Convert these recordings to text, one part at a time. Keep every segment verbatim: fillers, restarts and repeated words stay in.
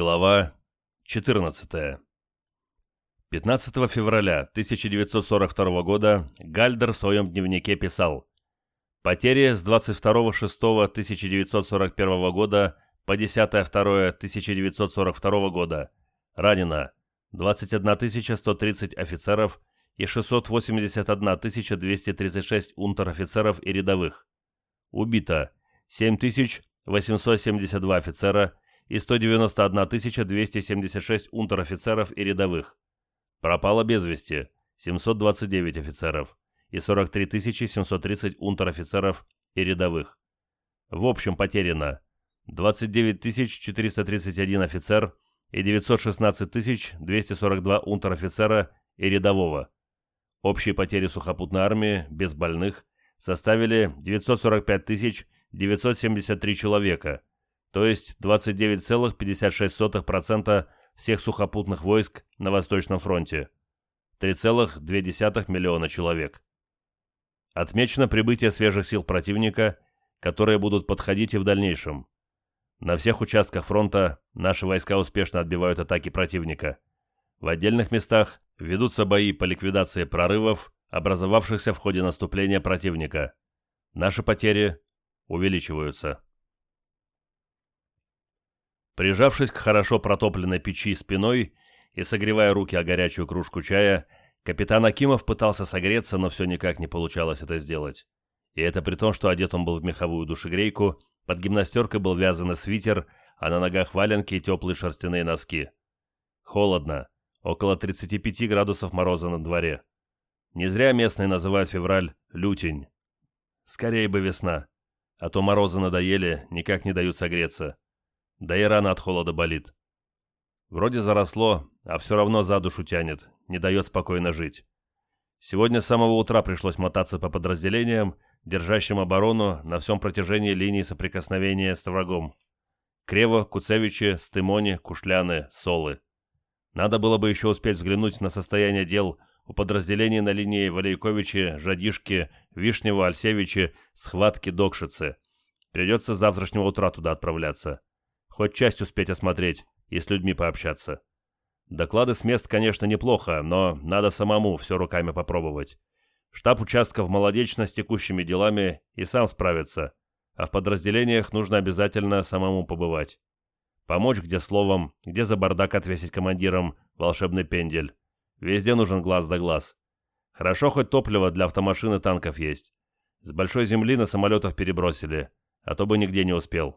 Глава четырнадцатая. пятнадцатого февраля тысяча девятьсот сорок второго года Гальдер в своем дневнике писал: «Потери с двадцать второго шестого тысяча девятьсот сорок первого года по десятое второе тысяча девятьсот сорок второго года. Ранено двадцать одна тысяча сто тридцать офицеров и шестьсот восемьдесят одна тысяча двести тридцать шесть унтер-офицеров и рядовых. Убито семь тысяч восемьсот семьдесят два офицера и сто девяносто одна тысяча двести семьдесят шесть унтер-офицеров и рядовых. Пропало без вести семьсот двадцать девять офицеров и сорок три тысячи семьсот тридцать унтер-офицеров и рядовых. В общем потеряно двадцать девять тысяч четыреста тридцать один офицер и девятьсот шестнадцать тысяч двести сорок два унтер-офицера и рядового. Общие потери сухопутной армии без больных составили девятьсот сорок пять тысяч девятьсот семьдесят три человека, то есть двадцать девять целых пятьдесят шесть сотых процента всех сухопутных войск на Восточном фронте, три целых две десятых миллиона человек. Отмечено прибытие свежих сил противника, которые будут подходить и в дальнейшем. На всех участках фронта наши войска успешно отбивают атаки противника. В отдельных местах ведутся бои по ликвидации прорывов, образовавшихся в ходе наступления противника. Наши потери увеличиваются. Прижавшись к хорошо протопленной печи спиной и согревая руки о горячую кружку чая, капитан Акимов пытался согреться, но все никак не получалось это сделать. И это при том, что одет он был в меховую душегрейку, под гимнастеркой был вязаный свитер, а на ногах валенки и теплые шерстяные носки. Холодно, около тридцати пяти градусов мороза на дворе. Не зря местные называют февраль лютень. Скорее бы весна, а то морозы надоели, никак не дают согреться. Да и рана от холода болит. Вроде заросло, а все равно за душу тянет, не дает спокойно жить. Сегодня с самого утра пришлось мотаться по подразделениям, держащим оборону на всем протяжении линии соприкосновения с врагом. Крево, Куцевичи, Стымони, Кушляны, Солы. Надо было бы еще успеть взглянуть на состояние дел у подразделений на линии Валейковичи, Жадишки, Вишнева, Альсевичи, Схватки, Докшицы. Придется с завтрашнего утра туда отправляться. Хоть часть успеть осмотреть и с людьми пообщаться. Доклады с мест, конечно, неплохо, но надо самому все руками попробовать. Штаб участка в Молодечно с текущими делами и сам справится, а в подразделениях нужно обязательно самому побывать. Помочь где словом, где за бардак отвесить командирам волшебный пендель. Везде нужен глаз да глаз. Хорошо хоть топливо для автомашин и танков есть. С большой земли на самолетах перебросили, а то бы нигде не успел.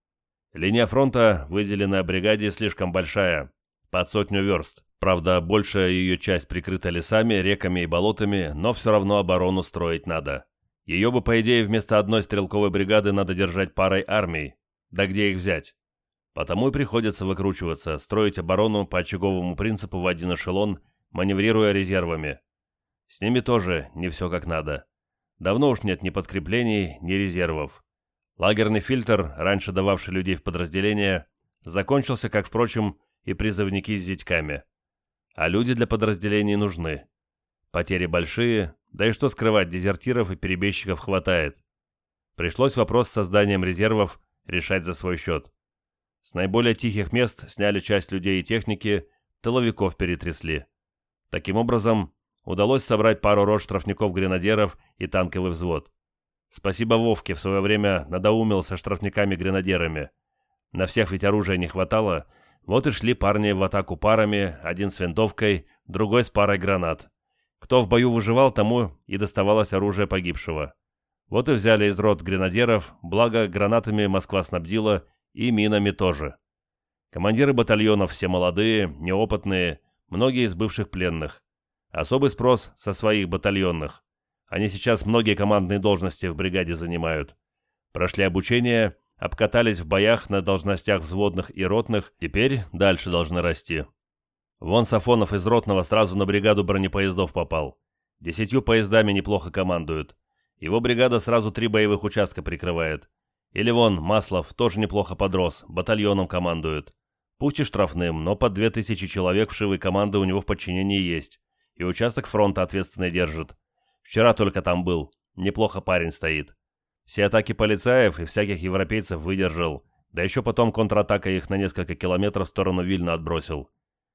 Линия фронта, выделенная бригаде, слишком большая, под сотню верст. Правда, большая ее часть прикрыта лесами, реками и болотами, но все равно оборону строить надо. Ее бы, по идее, вместо одной стрелковой бригады надо держать парой армий. Да где их взять? Потому и приходится выкручиваться, строить оборону по очаговому принципу в один эшелон, маневрируя резервами. С ними тоже не все как надо. Давно уж нет ни подкреплений, ни резервов. Лагерный фильтр, раньше дававший людей в подразделения, закончился, как, впрочем, и призывники с зятьками. А люди для подразделений нужны. Потери большие, да и что скрывать, дезертиров и перебежчиков хватает. Пришлось вопрос с созданием резервов решать за свой счет. С наиболее тихих мест сняли часть людей и техники, тыловиков перетрясли. Таким образом, удалось собрать пару рот штрафников-гренадеров и танковый взвод. Спасибо Вовке, в свое время надоумил со штрафниками-гренадерами. На всех ведь оружия не хватало, вот и шли парни в атаку парами, один с винтовкой, другой с парой гранат. Кто в бою выживал, тому и доставалось оружие погибшего. Вот и взяли из рот гренадеров, благо гранатами Москва снабдила и минами тоже. Командиры батальонов все молодые, неопытные, многие из бывших пленных. Особый спрос со своих батальонных. Они сейчас многие командные должности в бригаде занимают. Прошли обучение, обкатались в боях на должностях взводных и ротных, теперь дальше должны расти. Вон Сафонов из ротного сразу на бригаду бронепоездов попал. Десятью поездами неплохо командует. Его бригада сразу три боевых участка прикрывает. Или вон Маслов тоже неплохо подрос, батальоном командует. Пусть и штрафным, но под две тысячи человек вшивой команды у него в подчинении есть. И участок фронта ответственный держит. Вчера только там был. Неплохо парень стоит. Все атаки полицаев и всяких европейцев выдержал. Да еще потом контратака их на несколько километров в сторону Вильна отбросил.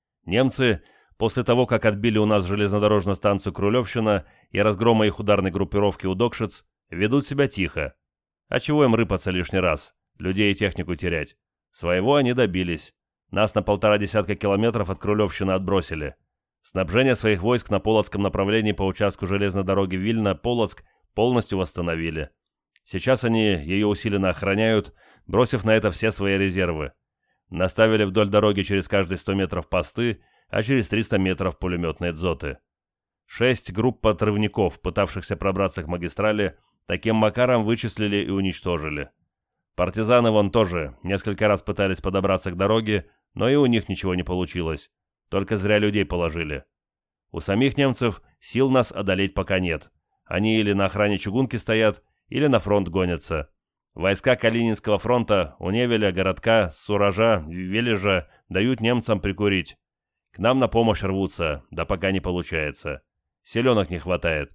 Немцы, после того, как отбили у нас железнодорожную станцию Крулевщина и разгрома их ударной группировки у Докшиц, ведут себя тихо. А чего им рыпаться лишний раз, людей и технику терять? Своего они добились. Нас на полтора десятка километров от Крулевщины отбросили. Снабжение своих войск на Полоцком направлении по участку железной дороги Вильна-Полоцк полностью восстановили. Сейчас они ее усиленно охраняют, бросив на это все свои резервы. Наставили вдоль дороги через каждые сто метров посты, а через триста метров пулеметные дзоты. Шесть групп подрывников, пытавшихся пробраться к магистрали, таким макаром вычислили и уничтожили. Партизаны вон тоже несколько раз пытались подобраться к дороге, но и у них ничего не получилось. Только зря людей положили. У самих немцев сил нас одолеть пока нет. Они или на охране чугунки стоят, или на фронт гонятся. Войска Калининского фронта у Невеля, Городка, Суража, Вележа дают немцам прикурить. К нам на помощь рвутся, да пока не получается. Селенок не хватает.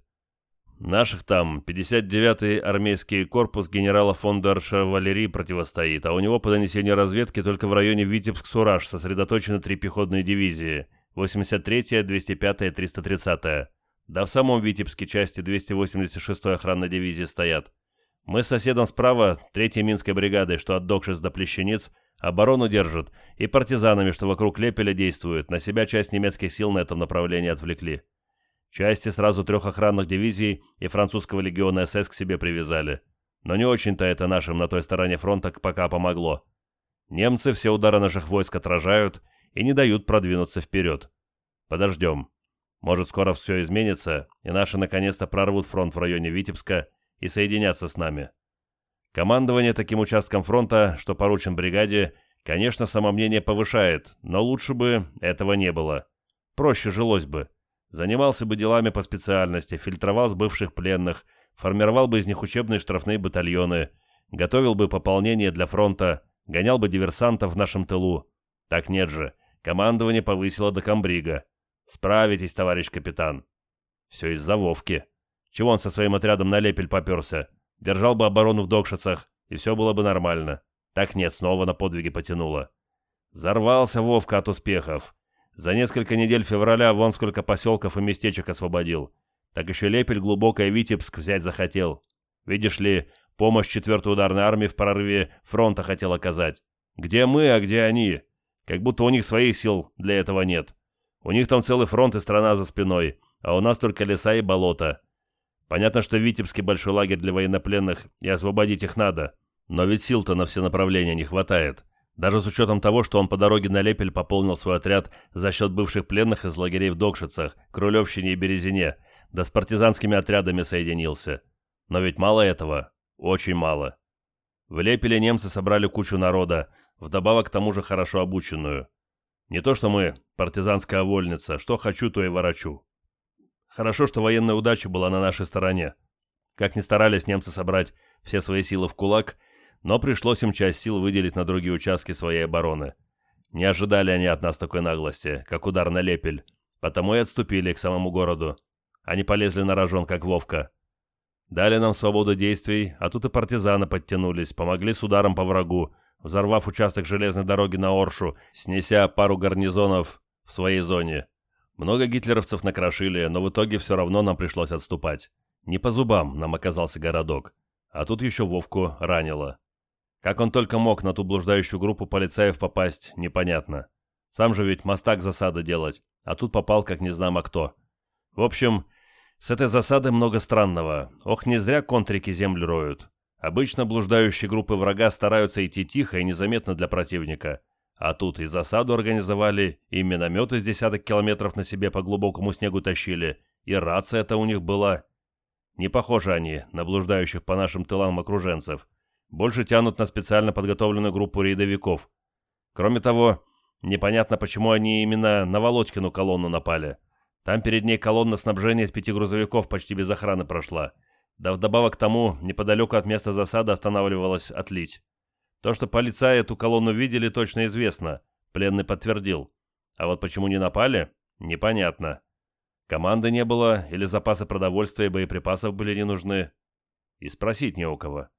Наших там пятьдесят девятый армейский корпус генерала фон дер Шевалерии противостоит, а у него по донесению разведки только в районе Витебск-Сураж сосредоточены три пехотные дивизии – восемьдесят третья, двести пятая, триста тридцатая. Да в самом Витебске части двести восемьдесят шестой охранной дивизии стоят. Мы с соседом справа, третьей Минской бригадой, что от Докшиц до Плещениц, оборону держат, и партизанами, что вокруг Лепеля действуют, на себя часть немецких сил на этом направлении отвлекли. Части сразу трех охранных дивизий и французского легиона СС к себе привязали. Но не очень-то это нашим на той стороне фронта пока помогло. Немцы все удары наших войск отражают и не дают продвинуться вперед. Подождем. Может, скоро все изменится, и наши наконец-то прорвут фронт в районе Витебска и соединятся с нами. Командование таким участком фронта, что поручен бригаде, конечно, самомнение повышает, но лучше бы этого не было. Проще жилось бы. Занимался бы делами по специальности, фильтровал с бывших пленных, формировал бы из них учебные штрафные батальоны, готовил бы пополнение для фронта, гонял бы диверсантов в нашем тылу. Так нет же, командование повысило до комбрига. Справитесь, товарищ капитан. Все из-за Вовки. Чего он со своим отрядом на Лепель поперся? Держал бы оборону в Докшицах, и все было бы нормально. Так нет, снова на подвиги потянуло. Зарвался Вовка от успехов. За несколько недель февраля вон сколько поселков и местечек освободил. Так еще Лепель глубокое Витебск взять захотел. Видишь ли, помощь четвертой ударной армии в прорыве фронта хотел оказать. Где мы, а где они? Как будто у них своих сил для этого нет. У них там целый фронт и страна за спиной, а у нас только леса и болота. Понятно, что в Витебске большой лагерь для военнопленных, и освободить их надо. Но ведь сил-то на все направления не хватает. Даже с учетом того, что он по дороге на Лепель пополнил свой отряд за счет бывших пленных из лагерей в Докшицах, Крулевщине и Березине, да с партизанскими отрядами соединился. Но ведь мало этого. Очень мало. В Лепеле немцы собрали кучу народа, вдобавок к тому же хорошо обученную. Не то что мы, партизанская вольница, что хочу, то и ворочу. Хорошо, что военная удача была на нашей стороне. Как ни старались немцы собрать все свои силы в кулак, но пришлось им часть сил выделить на другие участки своей обороны. Не ожидали они от нас такой наглости, как удар на Лепель, потому и отступили к самому городу. Они полезли на рожон, как Вовка. Дали нам свободу действий, а тут и партизаны подтянулись, помогли с ударом по врагу, взорвав участок железной дороги на Оршу, снеся пару гарнизонов в своей зоне. Много гитлеровцев накрошили, но в итоге все равно нам пришлось отступать. Не по зубам нам оказался городок, а тут еще Вовку ранило. Как он только мог на ту блуждающую группу полицаев попасть, непонятно. Сам же ведь мостак засады делать, а тут попал как незнамо кто. В общем, с этой засады много странного. Ох, не зря контрики землю роют. Обычно блуждающие группы врага стараются идти тихо и незаметно для противника. А тут и засаду организовали, и минометы с десяток километров на себе по глубокому снегу тащили, и рация-то у них была. Не похожи они на блуждающих по нашим тылам окруженцев. Больше тянут на специально подготовленную группу рейдовиков. Кроме того, непонятно, почему они именно на Володькину колонну напали. Там перед ней колонна снабжения из пяти грузовиков почти без охраны прошла. Да вдобавок к тому, неподалеку от места засады останавливалась отлить. То, что полицаи эту колонну видели, точно известно. Пленный подтвердил. А вот почему не напали, непонятно. Команды не было, или запасы продовольствия и боеприпасов были не нужны. И спросить не у кого.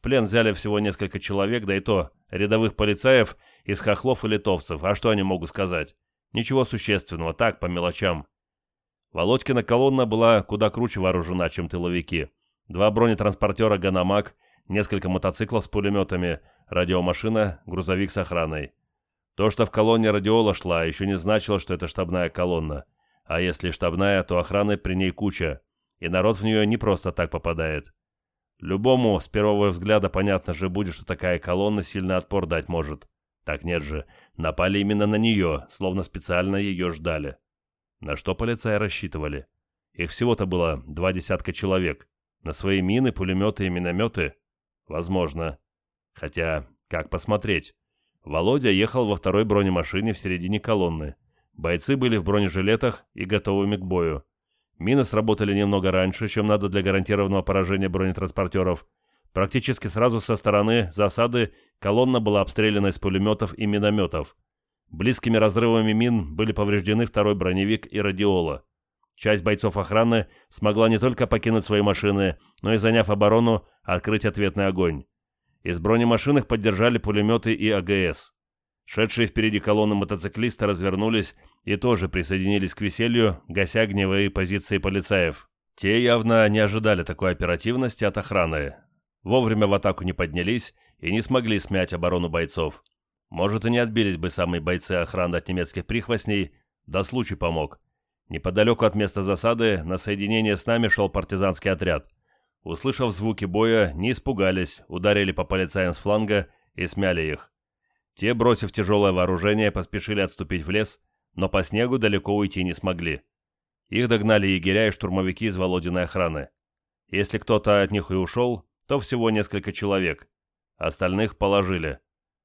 плен взяли всего несколько человек, да и то рядовых полицаев из хохлов и литовцев. А что они могут сказать? Ничего существенного, так, по мелочам. Володькина колонна была куда круче вооружена, чем тыловики. Два бронетранспортера «Ганамак», несколько мотоциклов с пулеметами, радиомашина, грузовик с охраной. То, что в колонне радиола шла, еще не значило, что это штабная колонна. А если штабная, то охраны при ней куча, и народ в нее не просто так попадает. Любому с первого взгляда понятно же будет, что такая колонна сильный отпор дать может. Так нет же, напали именно на нее, словно специально ее ждали. На что полицаи рассчитывали? Их всего-то было два десятка человек. На свои мины, пулеметы и минометы? Возможно. Хотя, как посмотреть? Володя ехал во второй бронемашине в середине колонны. Бойцы были в бронежилетах и готовыми к бою. Мины сработали немного раньше, чем надо для гарантированного поражения бронетранспортеров. Практически сразу со стороны засады колонна была обстреляна из пулеметов и минометов. Близкими разрывами мин были повреждены второй броневик и радиола. Часть бойцов охраны смогла не только покинуть свои машины, но и, заняв оборону, открыть ответный огонь. Из бронемашин их поддержали пулеметы и АГС. Шедшие впереди колонны мотоциклисты развернулись и тоже присоединились к веселью, гася огневые позиции полицаев. Те явно не ожидали такой оперативности от охраны. Вовремя в атаку не поднялись и не смогли смять оборону бойцов. Может, и не отбились бы самые бойцы охраны от немецких прихвостней, да случай помог. Неподалеку от места засады на соединение с нами шел партизанский отряд. Услышав звуки боя, не испугались, ударили по полицаям с фланга и смяли их. Те, бросив тяжелое вооружение, поспешили отступить в лес, но по снегу далеко уйти не смогли. Их догнали егеря и штурмовики из Володиной охраны. Если кто-то от них и ушел, то всего несколько человек. Остальных положили.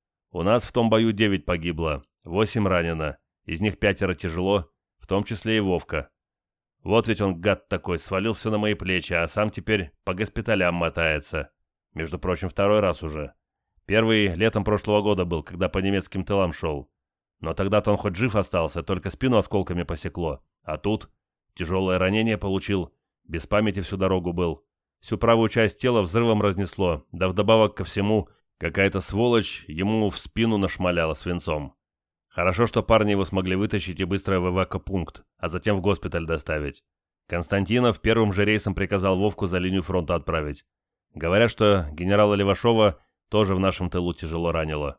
У нас в том бою девять погибло, восемь ранено, из них пятеро тяжело, в том числе и Вовка. Вот ведь он, гад такой, свалил все на мои плечи, а сам теперь по госпиталям мотается. Между прочим, второй раз уже. Первый летом прошлого года был, когда по немецким тылам шел. Но тогда-то он хоть жив остался, только спину осколками посекло. А тут тяжелое ранение получил, без памяти всю дорогу был. Всю правую часть тела взрывом разнесло, да вдобавок ко всему какая-то сволочь ему в спину нашмаляла свинцом. Хорошо, что парни его смогли вытащить и быстро в эвакопункт, а затем в госпиталь доставить. Константинов первым же рейсом приказал Вовку за линию фронта отправить. Говорят, что генерала Левашова тоже в нашем тылу тяжело ранило.